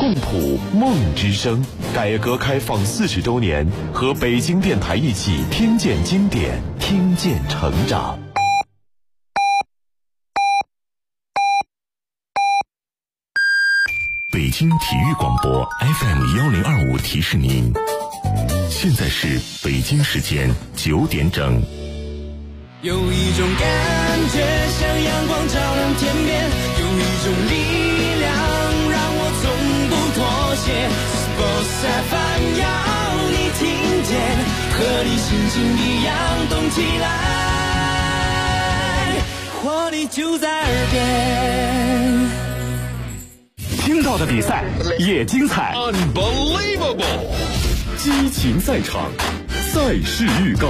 共谱梦之声。改革开放40周年，和北京电台一起听见经典，听见成长。北京体育广播 FM1025提示您，现在是北京时间9点整。 有一种感觉像阳光照亮天边，有一种力量让我从不妥协。Sports FM 要你听见，和你心情一样动起来，活力就在耳边。 听到的比赛也精彩 ，Unbelievable！ 激情赛场，赛事预告。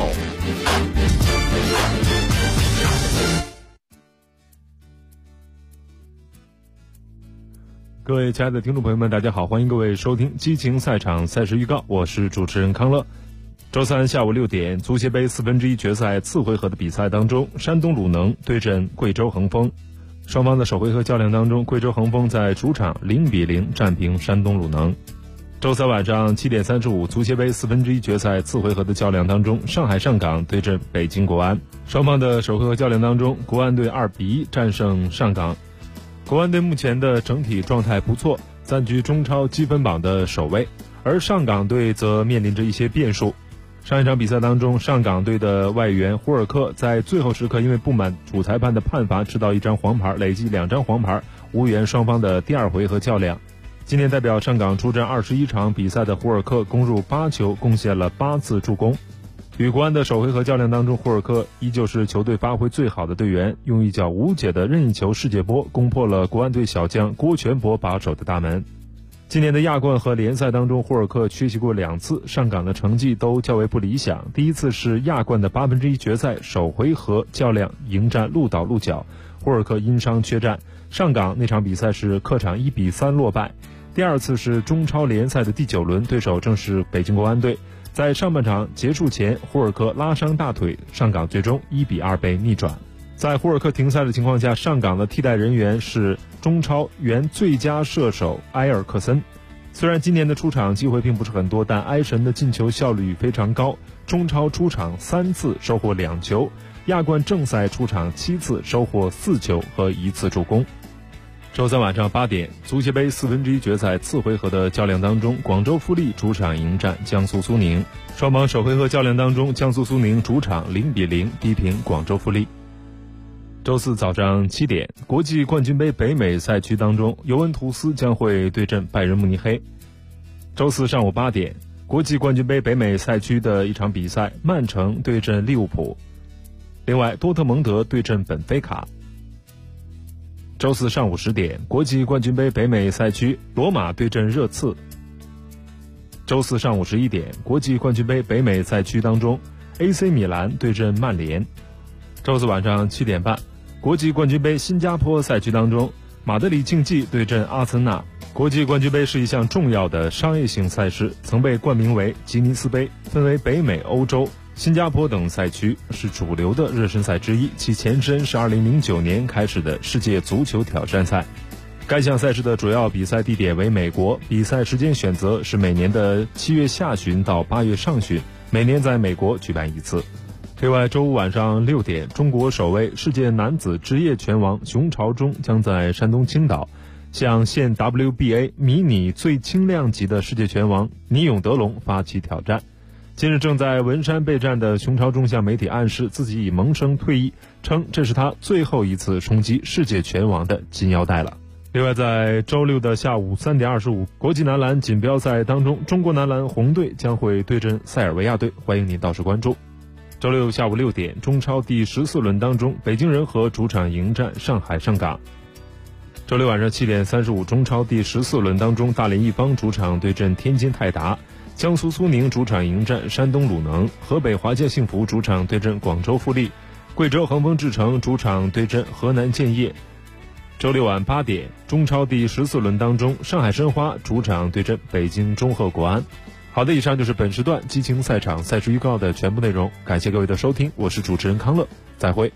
各位亲爱的听众朋友们，大家好，欢迎各位收听激情赛场赛事预告，我是主持人康乐。周三下午6点，足协杯1/4决赛次回合的比赛当中，山东鲁能对阵贵州恒丰。双方的首回合较量当中，贵州恒丰在主场0-0战平山东鲁能。周三晚上7点35，足协杯1/4决赛次回合的较量当中，上海上港对阵北京国安。双方的首回合较量当中，国安队2-1战胜上港。国安队目前的整体状态不错，暂居中超积分榜的首位，而上港队则面临着一些变数。上一场比赛当中，上港队的外援胡尔克在最后时刻因为不满主裁判的判罚，吃到1张黄牌，累计2张黄牌，无缘双方的第2回合较量。今天代表上港出战21场比赛的胡尔克攻入8球，贡献了8次助攻。与国安的首回合较量当中，胡尔克依旧是球队发挥最好的队员，用一脚无解的任意球世界波攻破了国安队小将郭全博把守的大门。今年的亚冠和联赛当中，胡尔克缺席过2次，上港的成绩都较为不理想。第一次是亚冠的1/8决赛首回合较量迎战鹿岛鹿角，胡尔克因伤缺战，上港那场比赛是客场1-3落败。第二次是中超联赛的第9轮，对手正是北京国安队。在上半场结束前，胡尔克拉伤大腿，上港最终1-2被逆转。在胡尔克停赛的情况下，上港的替代人员是中超原最佳射手埃尔克森。虽然今年的出场机会并不是很多，但埃神的进球效率非常高，中超出场3次收获2球，亚冠正赛出场7次收获4球和1次助攻。周三晚上8点，足协杯1/4决赛次回合的较量当中，广州富力主场迎战江苏苏宁。双方首回合较量当中，江苏苏宁主场0-0逼平广州富力。周四早上7点，国际冠军杯北美赛区当中，尤文图斯将会对阵拜仁慕尼黑。周四上午8点，国际冠军杯北美赛区的一场比赛，曼城对阵利物浦。另外，多特蒙德对阵本菲卡。周四上午10点，国际冠军杯北美赛区，罗马对阵热刺。周四上午11点，国际冠军杯北美赛区当中 ，AC 米兰对阵曼联。周四晚上7点半，国际冠军杯新加坡赛区当中，马德里竞技对阵阿森纳。国际冠军杯是一项重要的商业性赛事，曾被冠名为吉尼斯杯，分为北美、欧洲、新加坡等赛区，是主流的热身赛之一。其前身是2009年开始的世界足球挑战赛。该项赛事的主要比赛地点为美国，比赛时间选择是每年的7月下旬到8月上旬，每年在美国举办1次。另外，周五晚上6点，中国首位世界男子职业拳王熊朝忠将在山东青岛向现 WBA 迷你最轻量级的世界拳王倪永德龙发起挑战。近日正在文山备战的熊朝忠向媒体暗示自己已萌生退役，称这是他最后一次冲击世界拳王的金腰带了。另外，在周六的下午3点25，国际男篮锦标赛当中，中国男篮红队将会对阵塞尔维亚队，欢迎您到时关注。周六下午6点，中超第14轮当中，北京人和主场迎战上海上港。周六晚上7点35，中超第14轮当中，大连一方主场对阵天津泰达，江苏苏宁主场迎战山东鲁能，河北华夏幸福主场对阵广州富力，贵州恒丰智诚主场对阵河南建业。周六晚8点，中超第14轮当中，上海申花主场对阵北京中赫国安。好的，以上就是本时段激情赛场赛事预告的全部内容，感谢各位的收听，我是主持人康乐，再会。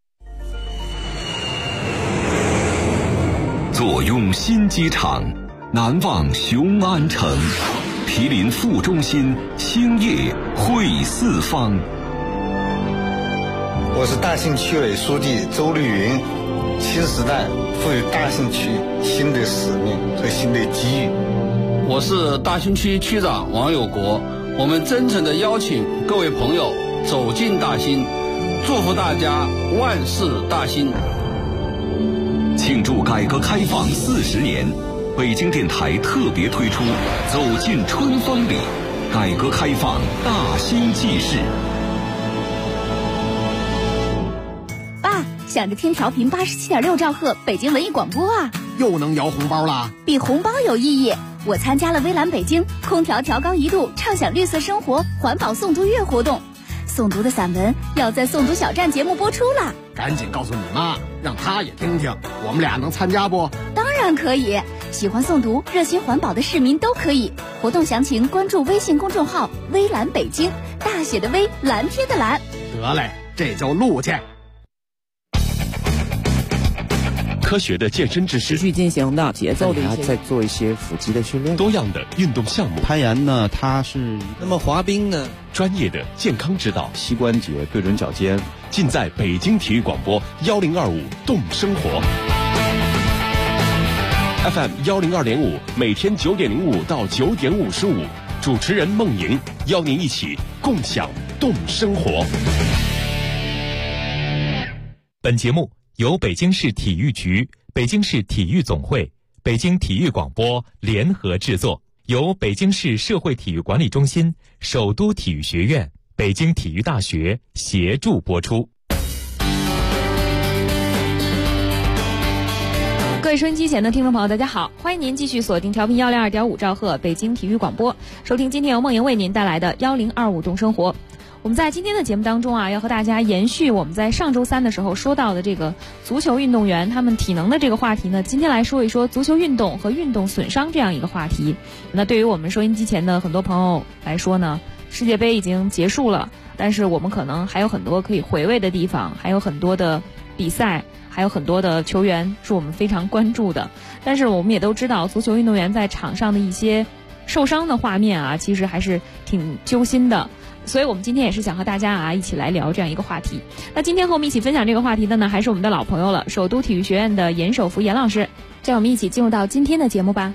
坐拥新机场， 南望雄安城，毗邻副中心，兴业汇四方。 我是大兴区委书记周绿云。新时代赋予大兴区新的使命和新的机遇。 我是大兴区区长王有国。我们真诚地邀请各位朋友走进大兴，祝福大家万事大兴。 庆祝改革开放40年，北京电台特别推出走进春风里，改革开放大兴纪事。 爸，想着听调频87.6兆赫北京文艺广播啊， 又能摇红包啦！ 比红包有意义。我参加了微蓝北京空调调高1度畅享绿色生活环保诵读月活动，诵读的散文要在诵读小站节目播出了。 赶紧告诉你妈，让她也听听，我们俩能参加不？ 当然可以，喜欢诵读热心环保的市民都可以。活动详情关注微信公众号微蓝北京，大写的微，蓝天的蓝。 得嘞，这就录去。 科学的健身知识， 持续进行的节奏的一些， 再做一些腹肌的训练， 多样的运动项目。 攀岩呢，它是那么滑冰呢， 专业的健康指导， 膝关节对准脚尖， 尽在北京体育广播1025动生活 FM 102.5，每天9点05到9点55，主持人孟莹邀您一起共享动生活。 本节目由北京市体育局、北京市体育总会、北京体育广播联合制作，由北京市社会体育管理中心、首都体育学院、北京体育大学协助播出。 各位收音机前的听众朋友，大家好，欢迎您继续锁定调频102.5兆赫北京体育广播，收听今天由梦莹为您带来的1025动生活。我们在今天的节目当中啊，要和大家延续我们在上周三的时候说到的这个足球运动员他们体能的这个话题呢，今天来说一说足球运动和运动损伤这样一个话题。那对于我们收音机前的很多朋友来说呢，世界杯已经结束了，但是我们可能还有很多可以回味的地方，还有很多的比赛，还有很多的球员是我们非常关注的。但是我们也都知道，足球运动员在场上的一些受伤的画面啊，其实还是挺揪心的。所以我们今天也是想和大家一起来聊这样一个话题。那今天和我们一起分享这个话题的呢，还是我们的老朋友了，首都体育学院的严守福严老师。让我们一起进入到今天的节目吧。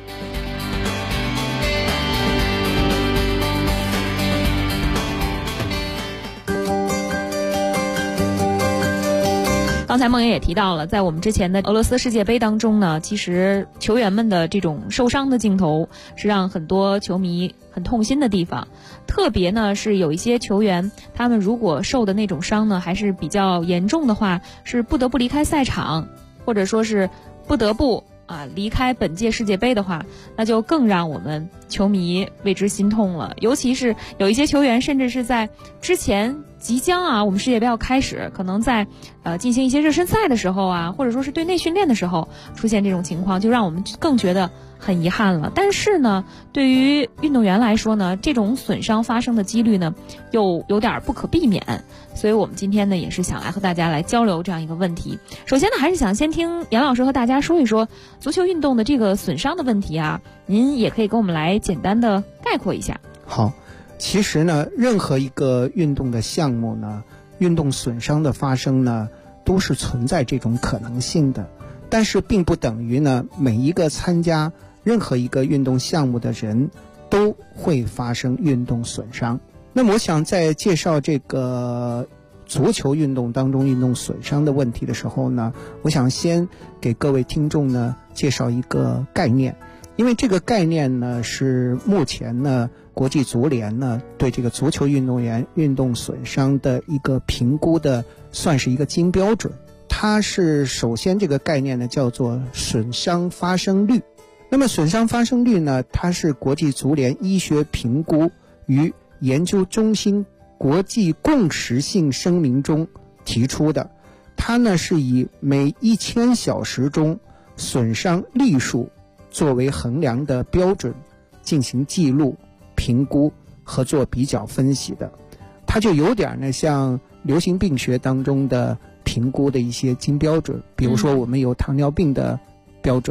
刚才梦莹也提到了，在我们之前的俄罗斯世界杯当中呢，其实球员们的这种受伤的镜头是让很多球迷很痛心的地方。特别呢是有一些球员，他们如果受的那种伤呢还是比较严重的话，是不得不离开赛场，或者说是不得不离开本届世界杯的话，那就更让我们球迷为之心痛了。尤其是有一些球员甚至是在之前即将我们世界杯要开始，可能在进行一些热身赛的时候或者说是对内训练的时候出现这种情况，就让我们更觉得很遗憾了。但是呢，对于运动员来说呢，这种损伤发生的几率呢又有点不可避免。所以我们今天呢也是想来和大家来交流这样一个问题。首先呢，还是想先听杨老师和大家说一说足球运动的这个损伤的问题您也可以跟我们来简单的概括一下。 好，其实呢，任何一个运动的项目呢，运动损伤的发生呢，都是存在这种可能性的。但是并不等于呢，每一个参加任何一个运动项目的人都会发生运动损伤。那么我想在介绍这个足球运动当中运动损伤的问题的时候呢，我想先给各位听众呢介绍一个概念。因为这个概念呢是目前呢国际足联呢对这个足球运动员运动损伤的一个评估的，算是一个金标准。它是首先这个概念呢叫做损伤发生率。那么损伤发生率呢，它是国际足联医学评估与研究中心国际共识性声明中提出的。它呢是以每1000小时中损伤例数作为衡量的标准进行记录、评估和做比较分析的。它就有点呢像流行病学当中的评估的一些金标准，比如说我们有糖尿病的标准，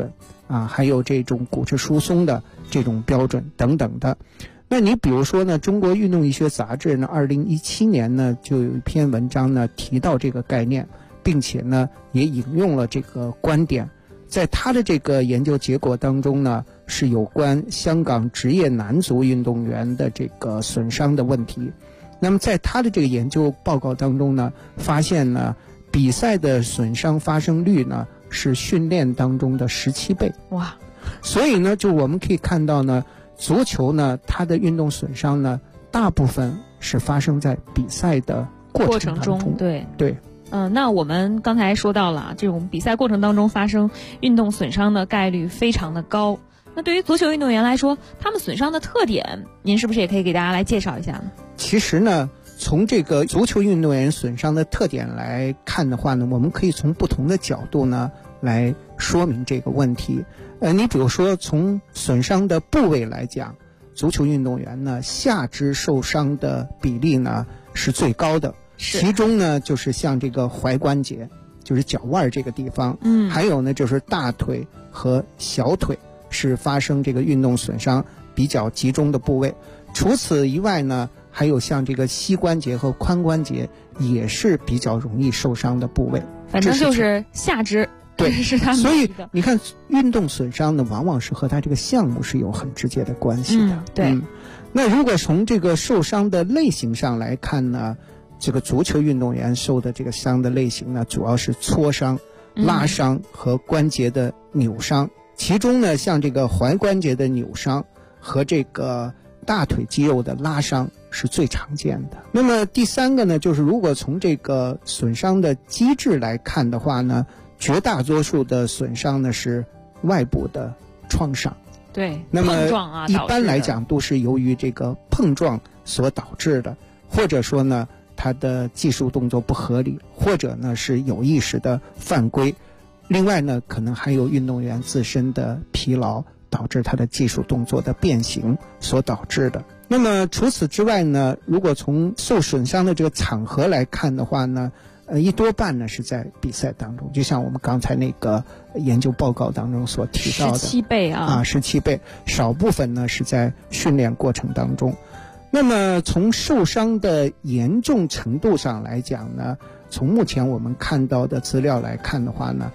还有这种骨质疏松的这种标准等等的。那你比如说呢，中国运动医学杂志呢2017年呢就有一篇文章呢提到这个概念，并且呢也引用了这个观点。在他的这个研究结果当中呢，是有关香港职业男足运动员的这个损伤的问题。那么在他的这个研究报告当中呢，发现呢比赛的损伤发生率呢是训练当中的17倍。 哇！所以呢，就我们可以看到呢，足球呢它的运动损伤呢大部分是发生在比赛的过程中。 对。 那我们刚才说到了这种比赛过程当中发生运动损伤的概率非常的高。那对于足球运动员来说，他们损伤的特点，您是不是也可以给大家来介绍一下呢？ 其实呢，从这个足球运动员损伤的特点来看的话呢，我们可以从不同的角度呢来说明这个问题。你比如说从损伤的部位来讲，足球运动员呢下肢受伤的比例呢是最高的。其中呢就是像这个踝关节，就是脚腕这个地方，还有呢就是大腿和小腿是发生这个运动损伤比较集中的部位。除此以外呢，还有像这个膝关节和髋关节也是比较容易受伤的部位。 反正就是下肢， 对， 是他们。 所以你看，运动损伤呢，往往是和他这个项目是有很直接的关系的。 对。 那如果从这个受伤的类型上来看呢，这个足球运动员受的这个伤的类型呢，主要是挫伤、拉伤和关节的扭伤。其中呢，像这个踝关节的扭伤和这个大腿肌肉的拉伤是最常见的。那么第三个呢，就是如果从这个损伤的机制来看的话呢，绝大多数的损伤呢是外部的创伤。 对， 那么碰撞啊， 一般来讲都是由于这个碰撞所导致的，或者说呢他的技术动作不合理，或者呢是有意识的犯规。另外呢，可能还有运动员自身的疲劳导致他的技术动作的变形所导致的。那么除此之外呢，如果从受损伤的这个场合来看的话呢，一多半呢是在比赛当中，就像我们刚才那个研究报告当中所提到的 17倍 17倍，少部分呢是在训练过程当中。那么从受伤的严重程度上来讲呢，从目前我们看到的资料来看的话呢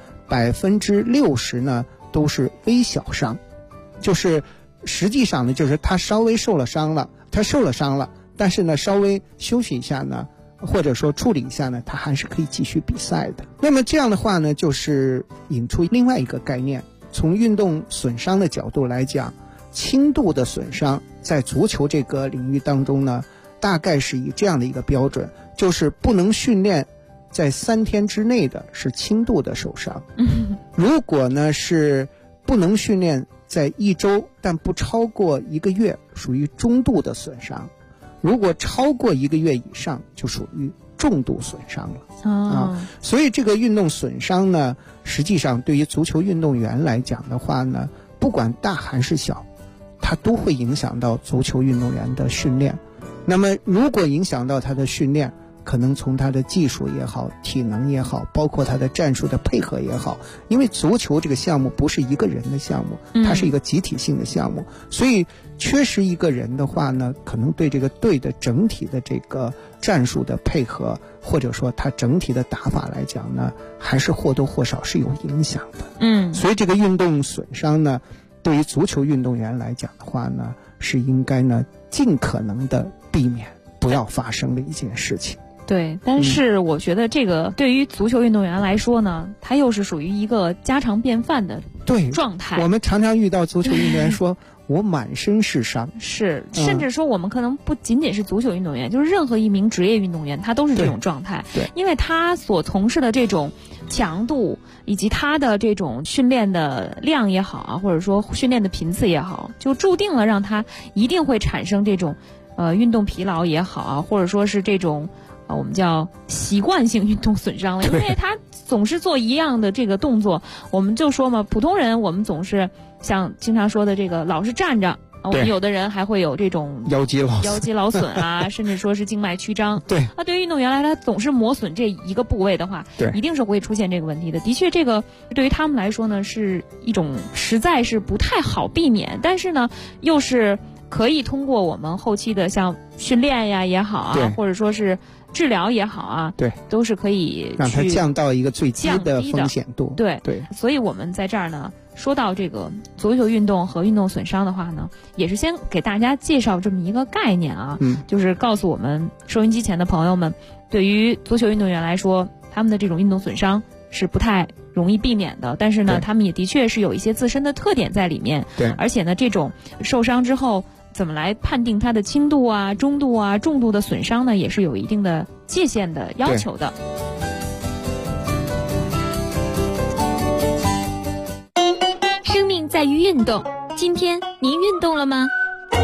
，60%呢都是微小伤，就是实际上呢就是他稍微受了伤了，但是呢稍微休息一下呢，或者说处理一下呢，他还是可以继续比赛的。那么这样的话呢，就是引出另外一个概念，从运动损伤的角度来讲，轻度的损伤在足球这个领域当中呢，大概是以这样的一个标准，就是不能训练在3天之内的是轻度的受伤。如果呢是不能训练在1周但不超过1个月，属于中度的损伤。如果超过1个月以上，就属于重度损伤了。所以这个运动损伤呢，实际上对于足球运动员来讲的话呢，不管大还是小，它都会影响到足球运动员的训练。那么如果影响到他的训练，可能从他的技术也好，体能也好，包括他的战术的配合也好，因为足球这个项目不是一个人的项目，它是一个集体性的项目，所以缺失一个人的话呢，可能对这个队的整体的这个战术的配合，或者说他整体的打法来讲呢，还是或多或少是有影响的。所以这个运动损伤呢，对于足球运动员来讲的话呢，是应该呢尽可能的避免不要发生的一件事情。 对，但是我觉得这个对于足球运动员来说呢，它又是属于一个家常便饭的状态。 我们常常遇到足球运动员说我满身是伤， 是，甚至说我们可能不仅仅是足球运动员，就是任何一名职业运动员他都是这种状态。 对， 因为他所从事的这种强度以及他的这种训练的量也好啊，或者说训练的频次也好，就注定了让他一定会产生这种运动疲劳也好啊，或者说是这种我们叫习惯性运动损伤了，因为他总是做一样的这个动作。我们就说嘛，普通人我们总是像经常说的这个老是站着我们有的人还会有这种腰肌劳损啊，甚至说是静脉曲张。 对， 那对于运动员来，他总是磨损这一个部位的话， 对， 一定是会出现这个问题的。的确，这个对于他们来说呢，是一种实在是不太好避免，但是呢，又是可以通过我们后期的像训练呀也好啊，或者说是治疗也好啊， 对， 都是可以让它降到一个最低的风险度。 对，所以我们在这儿呢，说到这个足球运动和运动损伤的话呢，也是先给大家介绍这么一个概念啊，就是告诉我们收音机前的朋友们，对于足球运动员来说，他们的这种运动损伤是不太容易避免的，但是呢，他们也的确是有一些自身的特点在里面。 对， 而且呢，这种受伤之后怎么来判定它的轻度啊、中度啊、重度的损伤呢，也是有一定的界限的要求的。 生命在于运动，今天您运动了吗？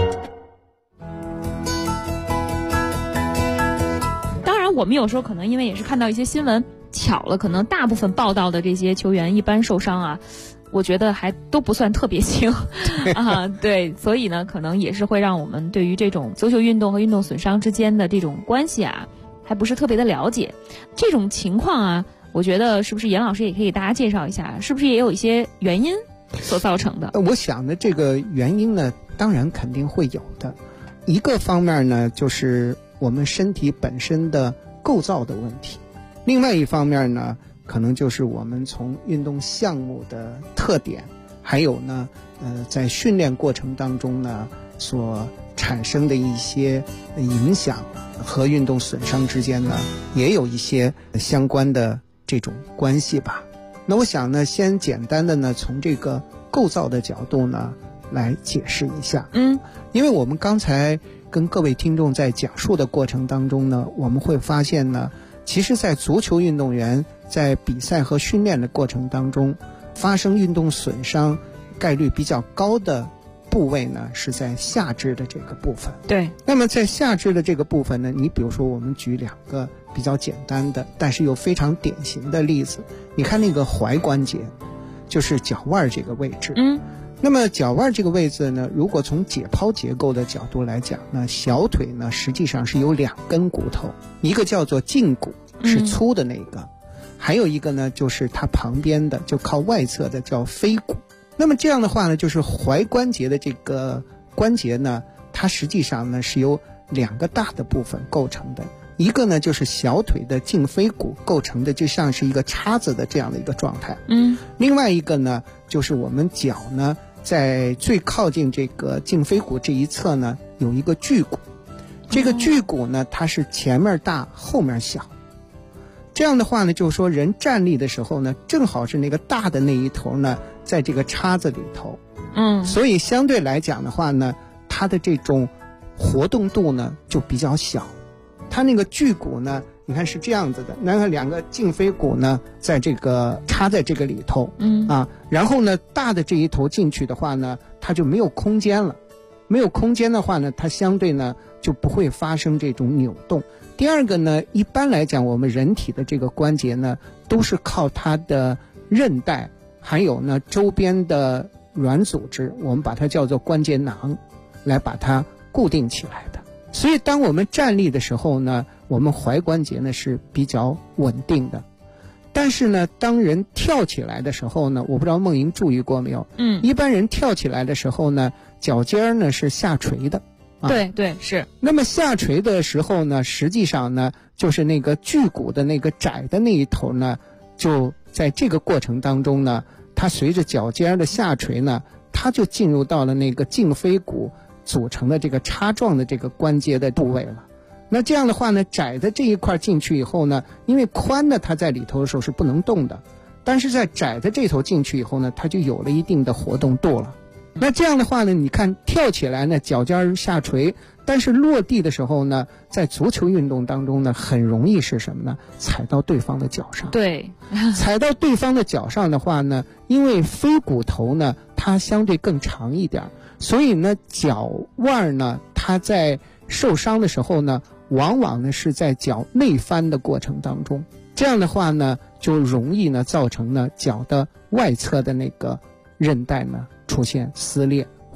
当然，我们有时候可能因为也是看到一些新闻，巧了，可能大部分报道的这些球员一般受伤啊，我觉得还都不算特别轻啊，对，所以呢，可能也是会让我们对于这种足球运动和运动损伤之间的这种关系啊，还不是特别的了解。这种情况啊，我觉得是不是严老师也可以给大家介绍一下，是不是也有一些原因所造成的？ 我想呢，这个原因呢，当然肯定会有的。一个方面呢，就是我们身体本身的构造的问题；另外一方面呢，可能就是我们从运动项目的特点，还有呢，在训练过程当中呢所产生的一些影响，和运动损伤之间呢也有一些相关的这种关系吧。那我想呢，先简单的呢从这个构造的角度呢来解释一下。因为我们刚才跟各位听众在讲述的过程当中呢，我们会发现呢，其实在足球运动员在比赛和训练的过程当中，发生运动损伤概率比较高的部位呢，是在下肢的这个部分。 对。 那么在下肢的这个部分呢，你比如说我们举两个比较简单的，但是又非常典型的例子。你看那个踝关节，就是脚腕这个位置。那么脚腕这个位置呢，如果从解剖结构的角度来讲呢，小腿呢实际上是有2根骨头，一个叫做胫骨，是粗的那个，还有一个呢就是它旁边的就靠外侧的叫腓骨。那么这样的话呢，就是踝关节的这个关节呢，它实际上呢是由2个大的部分构成的，一个呢就是小腿的胫腓骨构成的，就像是一个叉子的这样的一个状态。另外一个呢就是我们脚呢在最靠近这个胫腓骨这一侧呢有一个距骨，这个距骨呢它是前面大后面小，这样的话呢就是说人站立的时候呢，正好是那个大的那一头呢在这个叉子里头，所以相对来讲的话呢，它的这种活动度呢就比较小。它那个距骨呢，你看是这样子的，那个2个胫腓骨呢在这个插在这个里头，然后呢大的这一头进去的话呢，它就没有空间了，没有空间的话呢，它相对呢就不会发生这种扭动。第二个呢，一般来讲我们人体的这个关节呢都是靠它的韧带还有呢周边的软组织，我们把它叫做关节囊，来把它固定起来的。所以当我们站立的时候呢，我们踝关节呢是比较稳定的。但是呢，当人跳起来的时候呢，我不知道梦莹注意过没有，一般人跳起来的时候呢，脚尖呢是下垂的。 对对，是。 那么下垂的时候呢，实际上呢就是那个距骨的那个窄的那一头呢，就在这个过程当中呢，它随着脚尖的下垂呢，它就进入到了那个胫腓骨组成的这个叉状的这个关节的部位了。那这样的话呢，窄的这一块进去以后呢，因为宽的它在里头的时候是不能动的，但是在窄的这头进去以后呢，它就有了一定的活动度了。那这样的话呢，你看跳起来呢脚尖下垂，但是落地的时候呢，在足球运动当中呢，很容易是什么呢？踩到对方的脚上。 对， 踩到对方的脚上的话呢，因为腓骨头呢它相对更长一点，所以呢脚腕呢它在受伤的时候呢，往往呢是在脚内翻的过程当中，这样的话呢就容易呢造成呢脚的外侧的那个韧带呢出现撕裂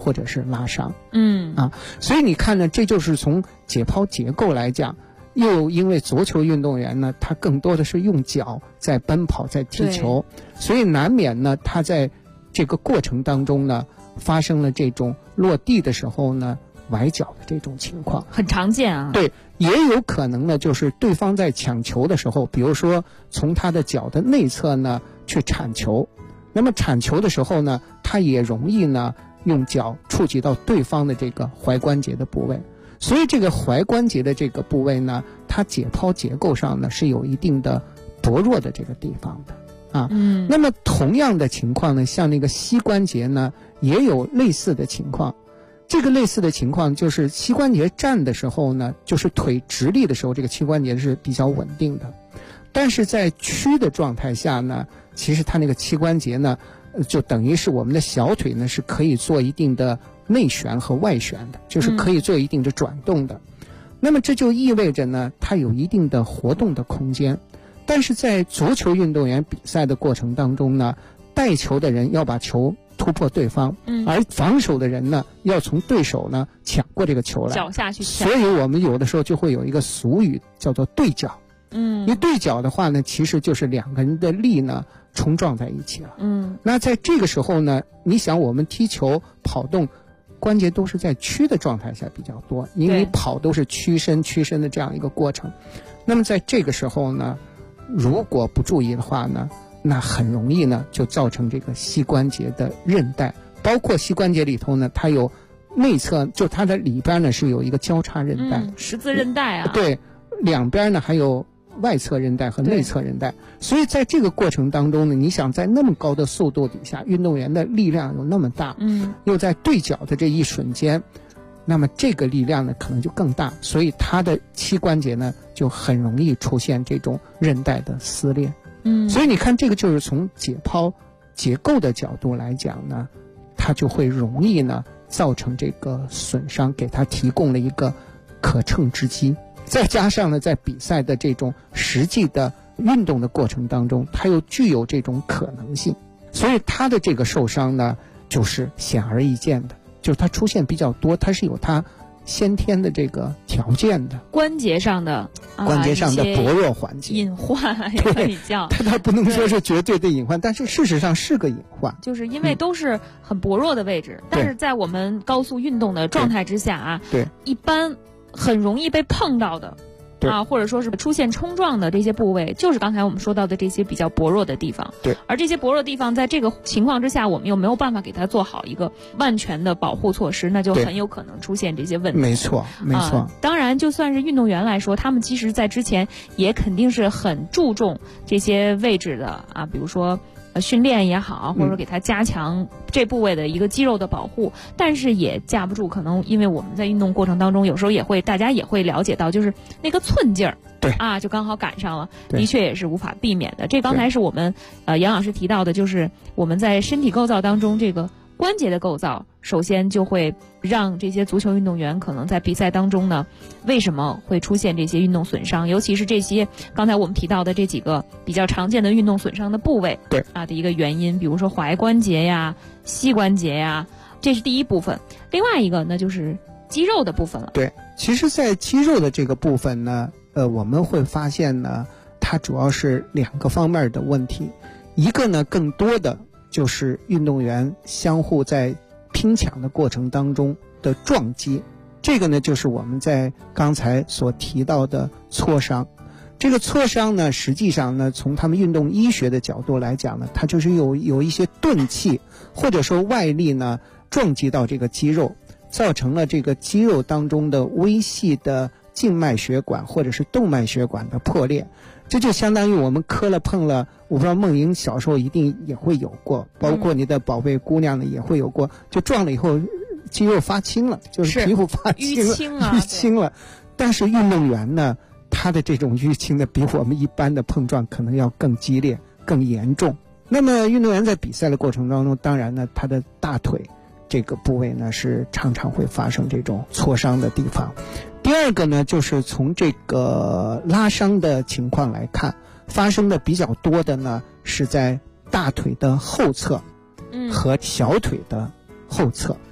或者是拉伤。所以你看呢，这就是从解剖结构来讲，又因为足球运动员呢，他更多的是用脚在奔跑在踢球，所以难免呢他在这个过程当中呢发生了这种落地的时候呢崴脚的这种情况， 很常见啊。 对，也有可能呢就是对方在抢球的时候，比如说从他的脚的内侧呢去铲球，那么铲球的时候呢，他也容易呢用脚触及到对方的这个踝关节的部位，所以这个踝关节的这个部位呢，它解剖结构上呢是有一定的薄弱的这个地方的。那么同样的情况呢，像那个膝关节呢也有类似的情况。这个类似的情况就是膝关节站的时候呢，就是腿直立的时候，这个膝关节是比较稳定的，但是在屈的状态下呢，其实它那个膝关节呢就等于是我们的小腿呢是可以做一定的内旋和外旋的，就是可以做一定的转动的。那么这就意味着呢它有一定的活动的空间。但是在足球运动员比赛的过程当中呢，带球的人要把球突破对方，而防守的人呢要从对手呢抢过这个球来， 脚下去抢。 所以我们有的时候就会有一个俗语叫做对角。一对角的话呢，其实就是两个人的力呢冲撞在一起了。那在这个时候呢，你想我们踢球跑动关节都是在屈的状态下比较多，因为跑都是屈身的这样一个过程。那么在这个时候呢，如果不注意的话呢，那很容易呢就造成这个膝关节的韧带，包括膝关节里头呢，它有内侧，就它的里边呢是有一个交叉韧带， 十字韧带啊。 对，两边呢还有外侧韧带和内侧韧带，所以在这个过程当中呢，你想在那么高的速度底下，运动员的力量有那么大，又在对角的这一瞬间，那么这个力量呢可能就更大，所以他的膝关节呢就很容易出现这种韧带的撕裂。所以你看这个就是从解剖结构的角度来讲呢，它就会容易呢造成这个损伤，给它提供了一个可乘之机。再加上呢在比赛的这种实际的运动的过程当中，它又具有这种可能性，所以它的这个受伤呢就是显而易见的，就是它出现比较多，它是有它先天的这个条件的， 关节上的薄弱环节隐患也比较， 它不能说是绝对的隐患，但是事实上是个隐患， 就是因为都是很薄弱的位置，但是在我们高速运动的状态之下啊，一般很容易被碰到的或者说是出现冲撞的这些部位，就是刚才我们说到的这些比较薄弱的地方。 对， 而这些薄弱地方在这个情况之下，我们又没有办法给它做好一个万全的保护措施，那就很有可能出现这些问题。 没错。 当然，就算是运动员来说，他们其实在之前也肯定是很注重这些位置的比如说训练也好，或者说给他加强这部位的一个肌肉的保护，但是也架不住可能因为我们在运动过程当中，有时候大家也会了解到，就是那个寸劲儿，就刚好赶上了，的确也是无法避免的。这刚才是我们杨老师提到的，就是我们在身体构造当中这个关节的构造，首先就会让这些足球运动员可能在比赛当中呢，为什么会出现这些运动损伤，尤其是这些刚才我们提到的这几个比较常见的运动损伤的部位的一个原因，比如说踝关节呀、膝关节呀，这是第一部分。另外一个呢就是肌肉的部分了。 对，其实在肌肉的这个部分呢，我们会发现呢，它主要是两个方面的问题，一个呢更多的就是运动员相互在拼抢的过程当中的撞击，这个呢就是我们在刚才所提到的挫伤。这个挫伤呢，实际上呢，从他们运动医学的角度来讲呢，它就是有一些钝器或者说外力呢撞击到这个肌肉，造成了这个肌肉当中的微细的静脉血管或者是动脉血管的破裂。这就相当于我们磕了碰了，我不知道梦莹小时候一定也会有过，包括你的宝贝姑娘呢也会有过，就撞了以后肌肉发青了，就是皮肤发青了，淤青了。但是运动员呢，他的这种淤青呢，比我们一般的碰撞可能要更激烈、更严重。那么运动员在比赛的过程当中，当然呢，他的大腿这个部位呢是常常会发生这种挫伤的地方。第二个呢，就是从这个拉伤的情况来看，发生的比较多的呢是在大腿的后侧和小腿的后侧。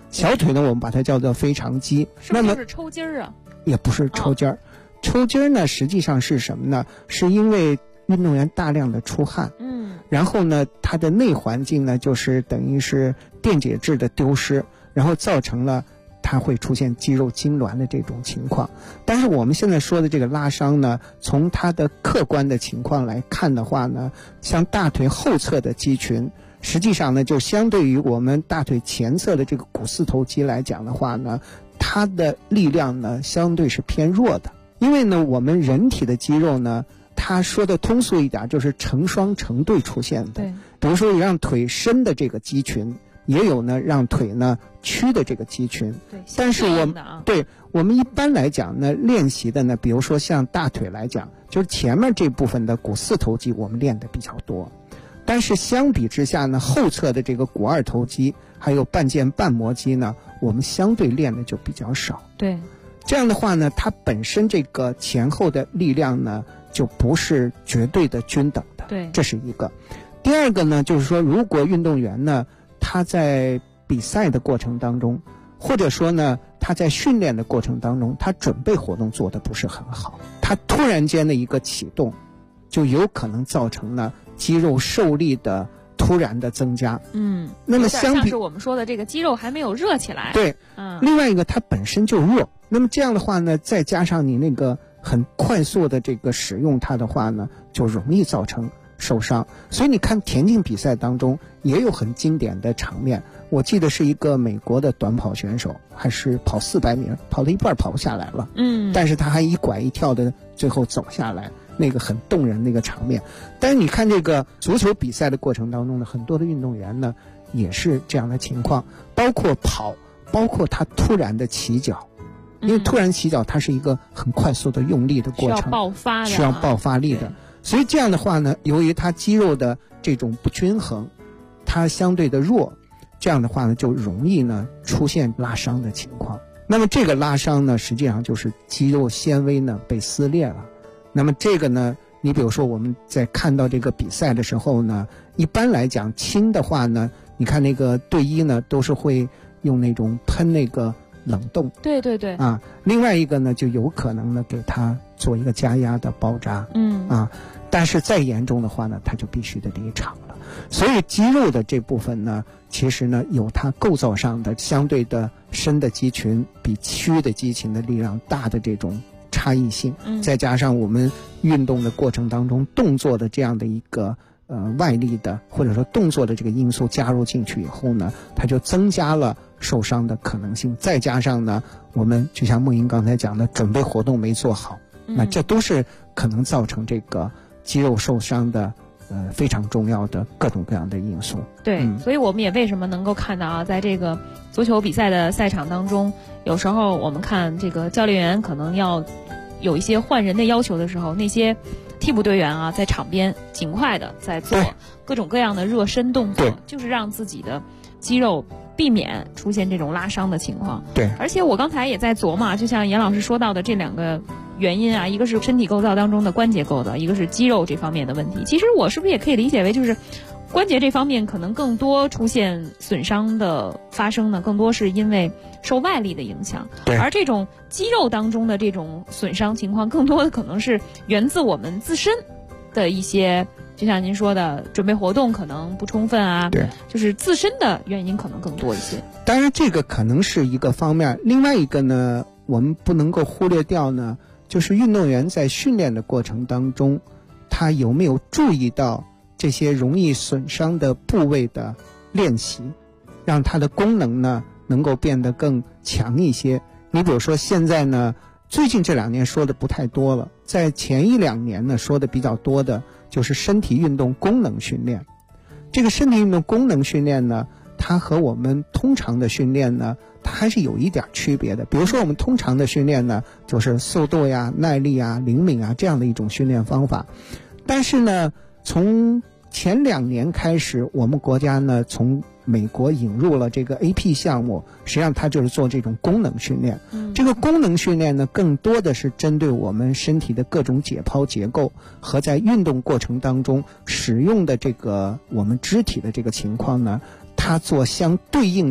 小腿呢我们把它叫做腓肠肌。 是不是就是抽筋儿啊？ 也不是抽筋儿，抽筋儿呢实际上是什么呢？是因为运动员大量的出汗，然后呢它的内环境呢就是等于是电解质的丢失，然后造成了它会出现肌肉痉挛的这种情况。但是我们现在说的这个拉伤呢，从它的客观的情况来看的话呢，像大腿后侧的肌群，实际上呢就相对于我们大腿前侧的这个股四头肌来讲的话呢，它的力量呢相对是偏弱的。因为呢我们人体的肌肉呢，它说的通俗一点就是成双成对出现的。对，比如说让腿伸的这个肌群，也有呢让腿呢屈的这个肌群。对，但是我们一般来讲呢，练习的呢，比如说像大腿来讲，就是前面这部分的股四头肌我们练的比较多，但是相比之下呢，后侧的这个股二头肌还有半腱半膜肌呢，我们相对练的就比较少。对，这样的话呢，它本身这个前后的力量呢就不是绝对的均等的。对，这是一个。第二个呢，就是说如果运动员呢他在比赛的过程当中，或者说呢他在训练的过程当中，他准备活动做得不是很好，他突然间的一个启动就有可能造成呢肌肉受力的突然的增加。那么相比像是我们说的这个肌肉还没有热起来。 对，另外一个它本身就弱，那么这样的话呢，再加上你那个很快速的这个使用它的话呢，就容易造成受伤。所以你看田径比赛当中也有很经典的场面，我记得是一个美国的短跑选手，还是跑400米，跑了一半跑不下来了，但是他还一拐一跳的最后走下来，那个很动人那个场面。但是你看这个足球比赛的过程当中呢，很多的运动员呢也是这样的情况，包括跑，包括他突然的起脚，因为突然起脚它是一个很快速的用力的过程，需要爆发力的。所以这样的话呢，由于它肌肉的这种不均衡，它相对的弱，这样的话呢就容易呢出现拉伤的情况。那么这个拉伤呢，实际上就是肌肉纤维呢被撕裂了。那么这个呢，你比如说我们在看到这个比赛的时候呢，一般来讲轻的话呢，你看那个队医呢都是会用那种喷那个冷冻。对对对。另外一个呢就有可能呢给它做一个加压的包扎。但是再严重的话呢，它就必须得离场了。所以肌肉的这部分呢，其实呢有它构造上的相对的深的肌群比屈的肌群的力量大的这种差异性，再加上我们运动的过程当中动作的这样的一个外力的或者说动作的这个因素加入进去以后呢，它就增加了受伤的可能性。再加上呢，我们就像梦莹刚才讲的，准备活动没做好，那这都是可能造成这个肌肉受伤的非常重要的各种各样的因素。对， 所以我们也为什么能够看到啊，在这个足球比赛的赛场当中，有时候我们看这个教练员可能要有一些换人的要求的时候，那些替补队员啊在场边尽快的在做各种各样的热身动作，就是让自己的肌肉避免出现这种拉伤的情况。对，而且我刚才也在琢磨，就像严老师说到的这两个原因啊，一个是身体构造当中的关节构造，一个是肌肉这方面的问题。其实我是不是也可以理解为，就是关节这方面可能更多出现损伤的发生呢，更多是因为受外力的影响，而这种肌肉当中的这种损伤情况，更多的可能是源自我们自身的一些，就像您说的，准备活动可能不充分啊，就是自身的原因可能更多一些。 当然这个可能是一个方面，另外一个呢，我们不能够忽略掉呢，就是运动员在训练的过程当中，他有没有注意到这些容易损伤的部位的练习，让它的功能呢能够变得更强一些。你比如说现在呢，最近这2年说的不太多了，在前1-2年呢说的比较多的就是身体运动功能训练。这个身体运动功能训练呢，它和我们通常的训练呢，它还是有一点区别的。比如说我们通常的训练呢，就是速度呀、耐力啊、灵敏啊这样的一种训练方法。但是呢，从前2年开始，我们国家呢从美国引入了这个 AP 项目，实际上它就是做这种功能训练。这个功能训练呢，更多的是针对我们身体的各种解剖结构和在运动过程当中使用的这个我们肢体的这个情况呢，它做相对应的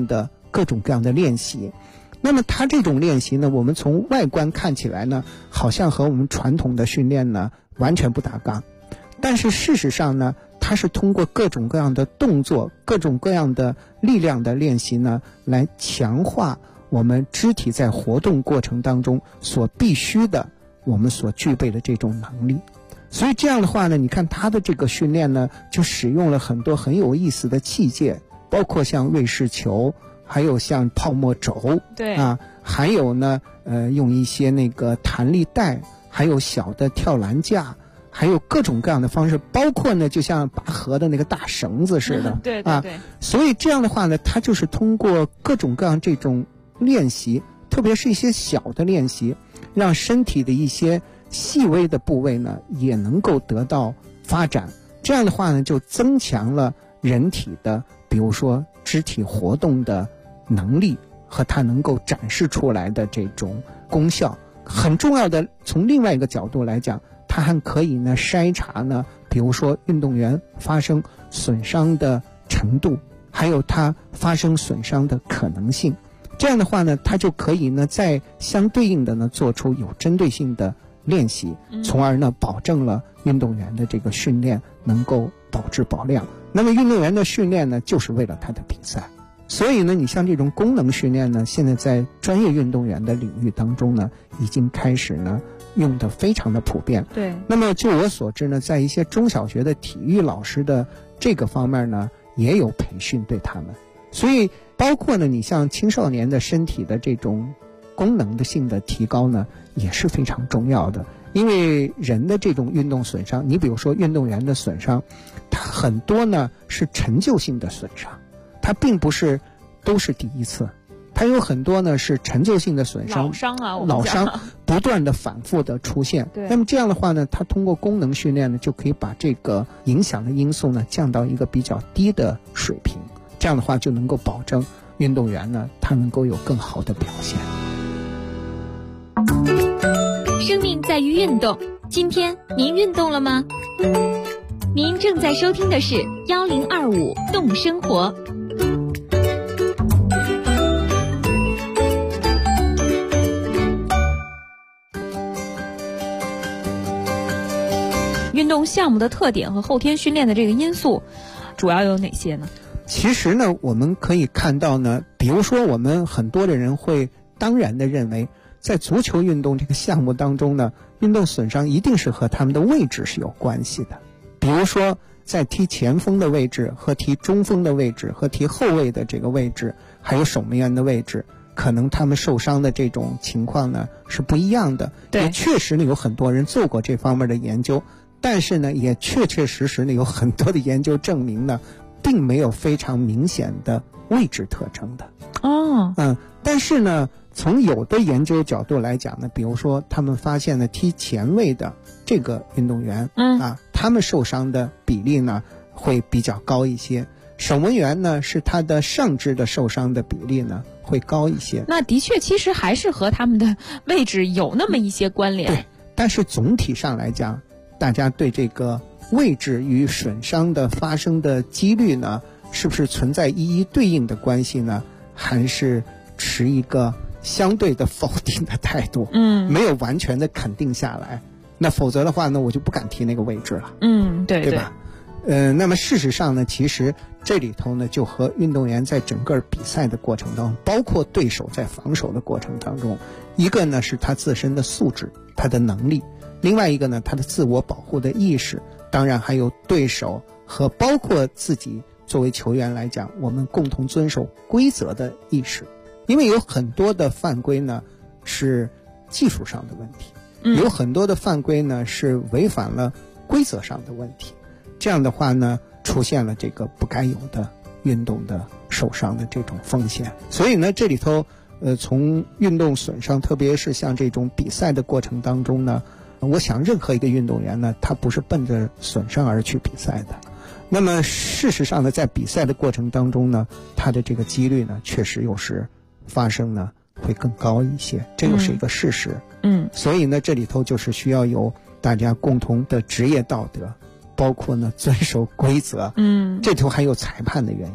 各种各样的练习。那么它这种练习呢，我们从外观看起来呢，好像和我们传统的训练呢完全不搭嘎，但是事实上呢，它是通过各种各样的动作、各种各样的力量的练习呢，来强化我们肢体在活动过程当中所必须的我们所具备的这种能力。所以这样的话呢，你看它的这个训练呢，就使用了很多很有意思的器械，包括像瑞士球，还有像泡沫轴， 对啊，还有呢用一些那个弹力带，还有小的跳栏架，还有各种各样的方式，包括呢就像拔河的那个大绳子似的， 对对对。 所以这样的话呢，它就是通过各种各样这种练习，特别是一些小的练习，让身体的一些细微的部位呢也能够得到发展。这样的话呢，就增强了人体的比如说肢体活动的能力和它能够展示出来的这种功效。很重要的，从另外一个角度来讲，它还可以呢筛查呢，比如说运动员发生损伤的程度，还有它发生损伤的可能性。这样的话呢，它就可以呢在相对应的呢做出有针对性的练习，从而呢保证了运动员的这个训练能够保质保量。那么运动员的训练呢，就是为了他的比赛。所以呢，你像这种功能训练呢，现在在专业运动员的领域当中呢，已经开始呢用得非常的普遍。 对。 那么就我所知呢，在一些中小学的体育老师的这个方面呢，也有培训对他们。所以包括呢，你像青少年的身体的这种功能的性的提高呢，也是非常重要的。因为人的这种运动损伤，你比如说运动员的损伤，它很多呢是陈旧性的损伤，它并不是都是第一次，它有很多呢是陈旧性的损伤，老伤不断的反复的出现。那么这样的话呢，它通过功能训练呢，就可以把这个影响的因素呢降到一个比较低的水平，这样的话就能够保证运动员呢他能够有更好的表现。 生命在于运动，今天您运动了吗？您正在收听的是1025动生活。 运动项目的特点和后天训练的这个因素主要有哪些呢？ 其实呢，我们可以看到呢，比如说我们很多的人会当然的认为，在足球运动这个项目当中呢，运动损伤一定是和他们的位置是有关系的。比如说在踢前锋的位置和踢中锋的位置和踢后卫的这个位置，还有守门员的位置，可能他们受伤的这种情况呢是不一样的。也确实呢有很多人做过这方面的研究，但是呢也确确实实呢有很多的研究证明呢并没有非常明显的位置特征的。但是呢从有的研究角度来讲呢，比如说他们发现呢踢前卫的这个运动员他们受伤的比例呢会比较高一些，守门员呢是他的上肢的受伤的比例呢会高一些。 那的确其实还是和他们的位置有那么一些关联。 对，但是总体上来讲，大家对这个位置与损伤的发生的几率呢，是不是存在一一对应的关系呢？还是持一个相对的否定的态度，没有完全的肯定下来。那否则的话呢，我就不敢提那个位置了。对吧？那么事实上呢，其实这里头呢，就和运动员在整个比赛的过程当中，包括对手在防守的过程当中，一个呢是他自身的素质，他的能力；另外一个呢，他的自我保护的意识，当然还有对手和包括自己作为球员来讲，我们共同遵守规则的意识。因为有很多的犯规呢是技术上的问题，有很多的犯规呢是违反了规则上的问题，这样的话呢出现了这个不该有的运动的受伤的这种风险。所以呢这里头从运动损伤，特别是像这种比赛的过程当中呢，我想任何一个运动员呢，他不是奔着损伤而去比赛的。那么事实上呢，在比赛的过程当中呢，他的这个几率呢确实又是发生呢会更高一些，这又是一个事实。所以呢这里头就是需要有大家共同的职业道德，包括呢遵守规则。这头还有裁判的原因。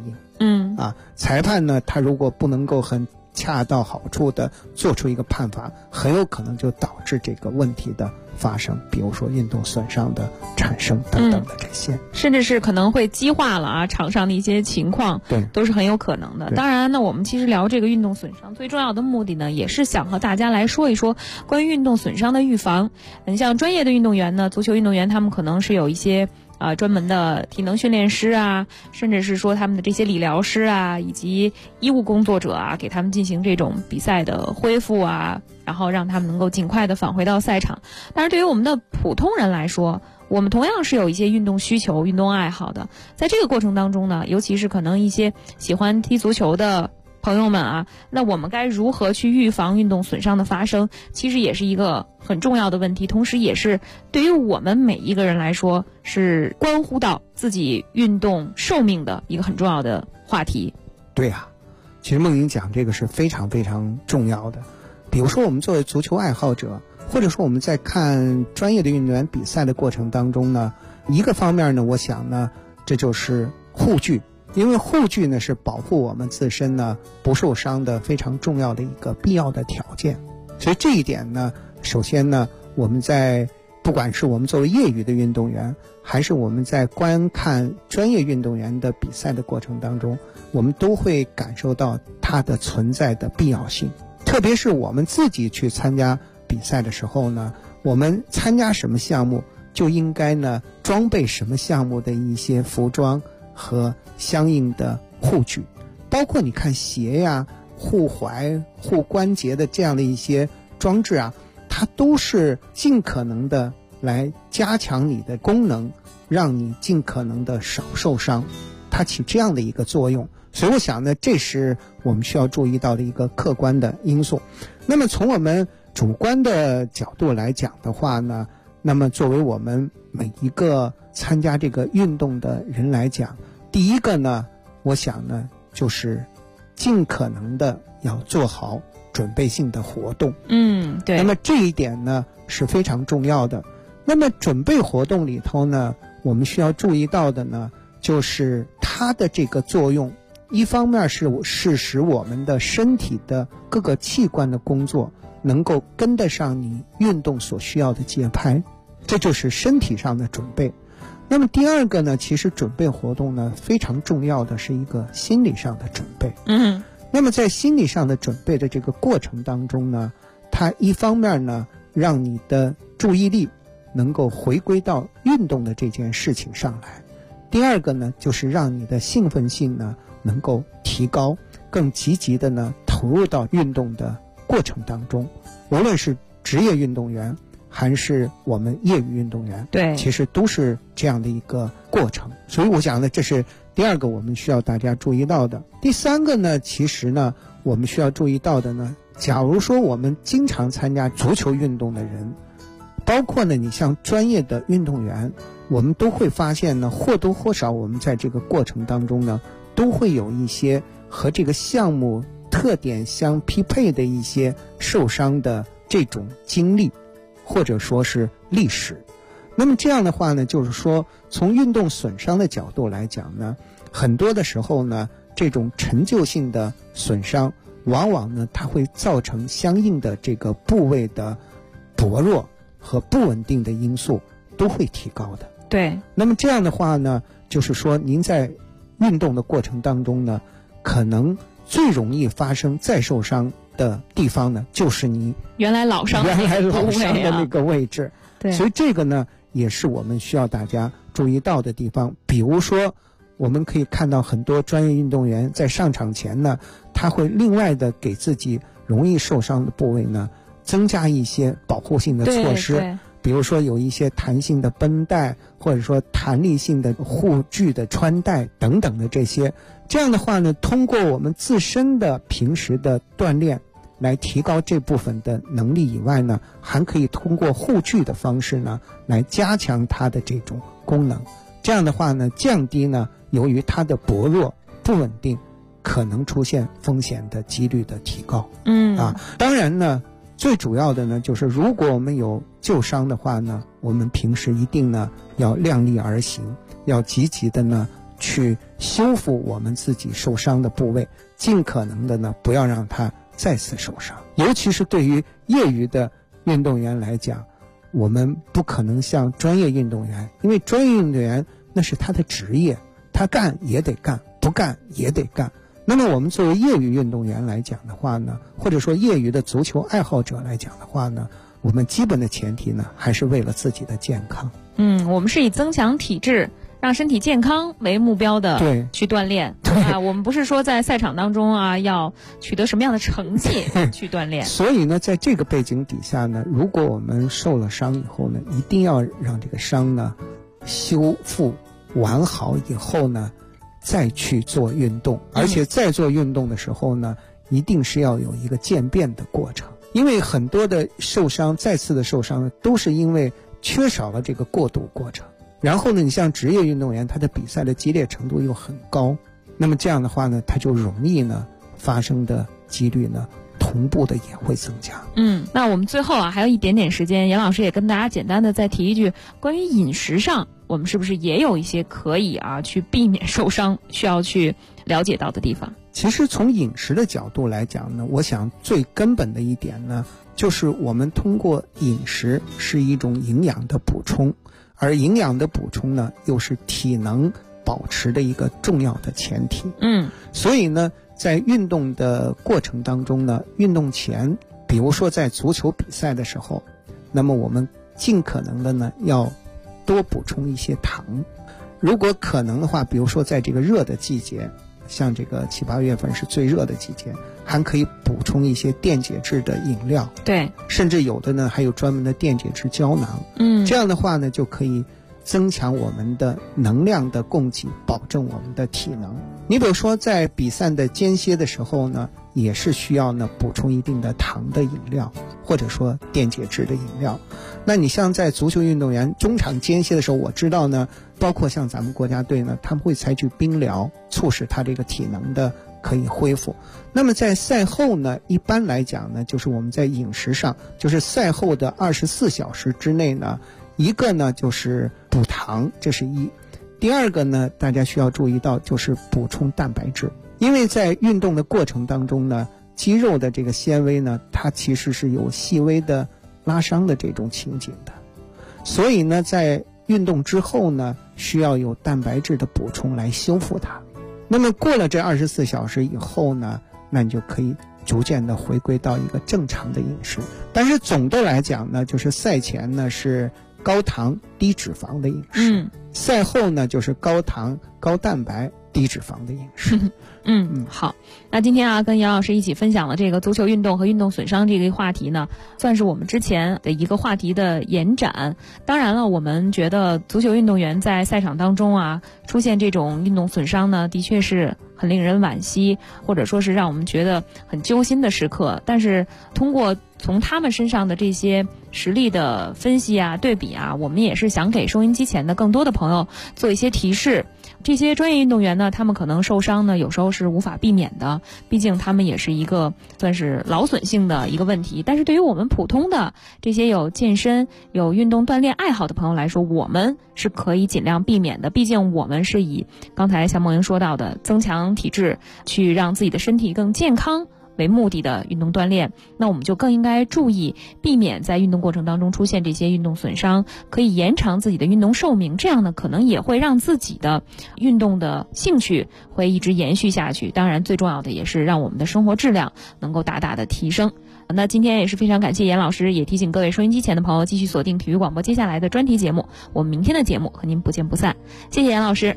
裁判呢，他如果不能够很恰到好处的做出一个判罚，很有可能就导致这个问题的发生，比如说运动损伤的产生等等的这些， 甚至是可能会激化了场上的一些情况， 对， 都是很有可能的。当然呢，我们其实聊这个运动损伤最重要的目的呢，也是想和大家来说一说关于运动损伤的预防。你像专业的运动员呢，足球运动员他们可能是有一些专门的体能训练师啊，甚至是说他们的这些理疗师啊，以及医务工作者啊，给他们进行这种比赛的恢复啊，然后让他们能够尽快的返回到赛场。但是对于我们的普通人来说，我们同样是有一些运动需求、运动爱好的。在这个过程当中呢，尤其是可能一些喜欢踢足球的朋友们啊，那我们该如何去预防运动损伤的发生，其实也是一个很重要的问题，同时也是对于我们每一个人来说是关乎到自己运动寿命的一个很重要的话题。 对啊，其实梦莹讲这个是非常非常重要的。比如说我们作为足球爱好者，或者说我们在看专业的运动员比赛的过程当中呢，一个方面呢，我想呢，这就是护具。因为护具呢是保护我们自身呢不受伤的非常重要的一个必要的条件，所以这一点呢，首先呢，我们在不管是我们作为业余的运动员，还是我们在观看专业运动员的比赛的过程当中，我们都会感受到它的存在的必要性。特别是我们自己去参加比赛的时候呢，我们参加什么项目就应该呢装备什么项目的一些服装和相应的护具，包括你看鞋呀、护踝、护关节的这样的一些装置啊，它都是尽可能的来加强你的功能，让你尽可能的少受伤，它起这样的一个作用。所以我想呢，这是我们需要注意到的一个客观的因素。那么从我们主观的角度来讲的话呢，那么作为我们每一个参加这个运动的人来讲，第一个呢，我想呢，就是尽可能的要做好准备性的活动。 对。 那么这一点呢是非常重要的。那么准备活动里头呢，我们需要注意到的呢，就是它的这个作用，一方面是使我们的身体的各个器官的工作能够跟得上你运动所需要的节拍，这就是身体上的准备。那么第二个呢，其实准备活动呢非常重要的是一个心理上的准备。那么在心理上的准备的这个过程当中呢，它一方面呢让你的注意力能够回归到运动的这件事情上来，第二个呢就是让你的兴奋性呢能够提高，更积极的呢投入到运动的过程当中。无论是职业运动员还是我们业余运动员， 对， 其实都是这样的一个过程。所以我想呢，这是第二个我们需要大家注意到的。第三个呢，其实呢我们需要注意到的呢，假如说我们经常参加足球运动的人，包括呢你像专业的运动员，我们都会发现呢，或多或少我们在这个过程当中呢，都会有一些和这个项目特点相匹配的一些受伤的这种经历，或者说是历史。那么这样的话呢，就是说从运动损伤的角度来讲呢，很多的时候呢，这种陈旧性的损伤往往呢它会造成相应的这个部位的薄弱和不稳定的因素都会提高的。 对。 那么这样的话呢，就是说您在运动的过程当中呢，可能最容易发生再受伤的地方呢，就是你原来老伤的那个位置。 对。 所以这个呢也是我们需要大家注意到的地方。比如说我们可以看到很多专业运动员在上场前呢，他会另外的给自己容易受伤的部位呢增加一些保护性的措施。 对。 比如说有一些弹性的绷带，或者说弹力性的护具的穿戴等等的这些。这样的话呢，通过我们自身的平时的锻炼来提高这部分的能力以外呢，还可以通过护具的方式呢来加强它的这种功能。这样的话呢，降低呢由于它的薄弱不稳定可能出现风险的几率的提高。当然呢，最主要的呢就是如果我们有旧伤的话呢，我们平时一定呢要量力而行，要积极的呢去修复我们自己受伤的部位，尽可能的呢不要让它再次受伤。尤其是对于业余的运动员来讲，我们不可能像专业运动员，因为专业运动员那是他的职业，他干也得干，不干也得干。那么我们作为业余运动员来讲的话呢，或者说业余的足球爱好者来讲的话呢，我们基本的前提呢还是为了自己的健康。 我们是以增强体质，让身体健康为目标的去锻炼啊，我们不是说在赛场当中啊要取得什么样的成绩去锻炼。 所以呢，在这个背景底下呢，如果我们受了伤以后呢，一定要让这个伤呢修复完好以后呢，再去做运动，而且在做运动的时候呢，一定是要有一个渐变的过程。因为很多的受伤，再次的受伤都是因为缺少了这个过渡过程。然后呢，你像职业运动员，他的比赛的激烈程度又很高，那么这样的话呢，他就容易呢发生的几率呢同步的也会增加。 那我们最后啊还有一点点时间，严老师也跟大家简单的再提一句，关于饮食上，我们是不是也有一些可以去避免受伤需要去了解到的地方？ 其实从饮食的角度来讲呢，我想最根本的一点呢，就是我们通过饮食是一种营养的补充，而营养的补充呢，又是体能保持的一个重要的前提。所以呢，在运动的过程当中呢，运动前，比如说在足球比赛的时候，那么我们尽可能的呢，要多补充一些糖。如果可能的话，比如说在这个热的季节，像这个7、8月份是最热的季节，还可以补充一些电解质的饮料。 对， 甚至有的呢还有专门的电解质胶囊。这样的话呢，就可以增强我们的能量的供给，保证我们的体能。你比如说在比赛的间歇的时候呢，也是需要呢补充一定的糖的饮料，或者说电解质的饮料。那你像在足球运动员中场间歇的时候，我知道呢，包括像咱们国家队呢，他们会采取冰疗，促使他这个体能的可以恢复。那么在赛后呢，一般来讲呢，就是我们在饮食上，就是赛后的24小时之内呢，一个呢就是补糖，这是一。第二个呢，大家需要注意到就是补充蛋白质，因为在运动的过程当中呢，肌肉的这个纤维呢，它其实是有细微的拉伤的这种情景的，所以呢，在运动之后呢，需要有蛋白质的补充来修复它。那么过了这24小时以后呢，那你就可以逐渐的回归到一个正常的饮食。但是总的来讲呢，就是赛前呢是高糖低脂肪的饮食，赛后呢就是高糖高蛋白低脂肪的饮食。 好，那今天跟杨老师一起分享了这个足球运动和运动损伤这个话题呢，算是我们之前的一个话题的延展。当然了，我们觉得足球运动员在赛场当中出现这种运动损伤呢，的确是很令人惋惜，或者说是让我们觉得很揪心的时刻。但是通过从他们身上的这些实例的分析对比我们也是想给收音机前的更多的朋友做一些提示。这些专业运动员呢，他们可能受伤呢，有时候是无法避免的，毕竟他们也是一个算是劳损性的一个问题。但是对于我们普通的这些有健身、有运动锻炼爱好的朋友来说，我们是可以尽量避免的。毕竟我们是以刚才像梦莹说到的增强体质，去让自己的身体更健康为目的的运动锻炼，那我们就更应该注意避免在运动过程当中出现这些运动损伤，可以延长自己的运动寿命。这样呢，可能也会让自己的运动的兴趣会一直延续下去。当然最重要的也是让我们的生活质量能够大大的提升。那今天也是非常感谢严老师，也提醒各位收音机前的朋友继续锁定体育广播接下来的专题节目，我们明天的节目和您不见不散。谢谢严老师。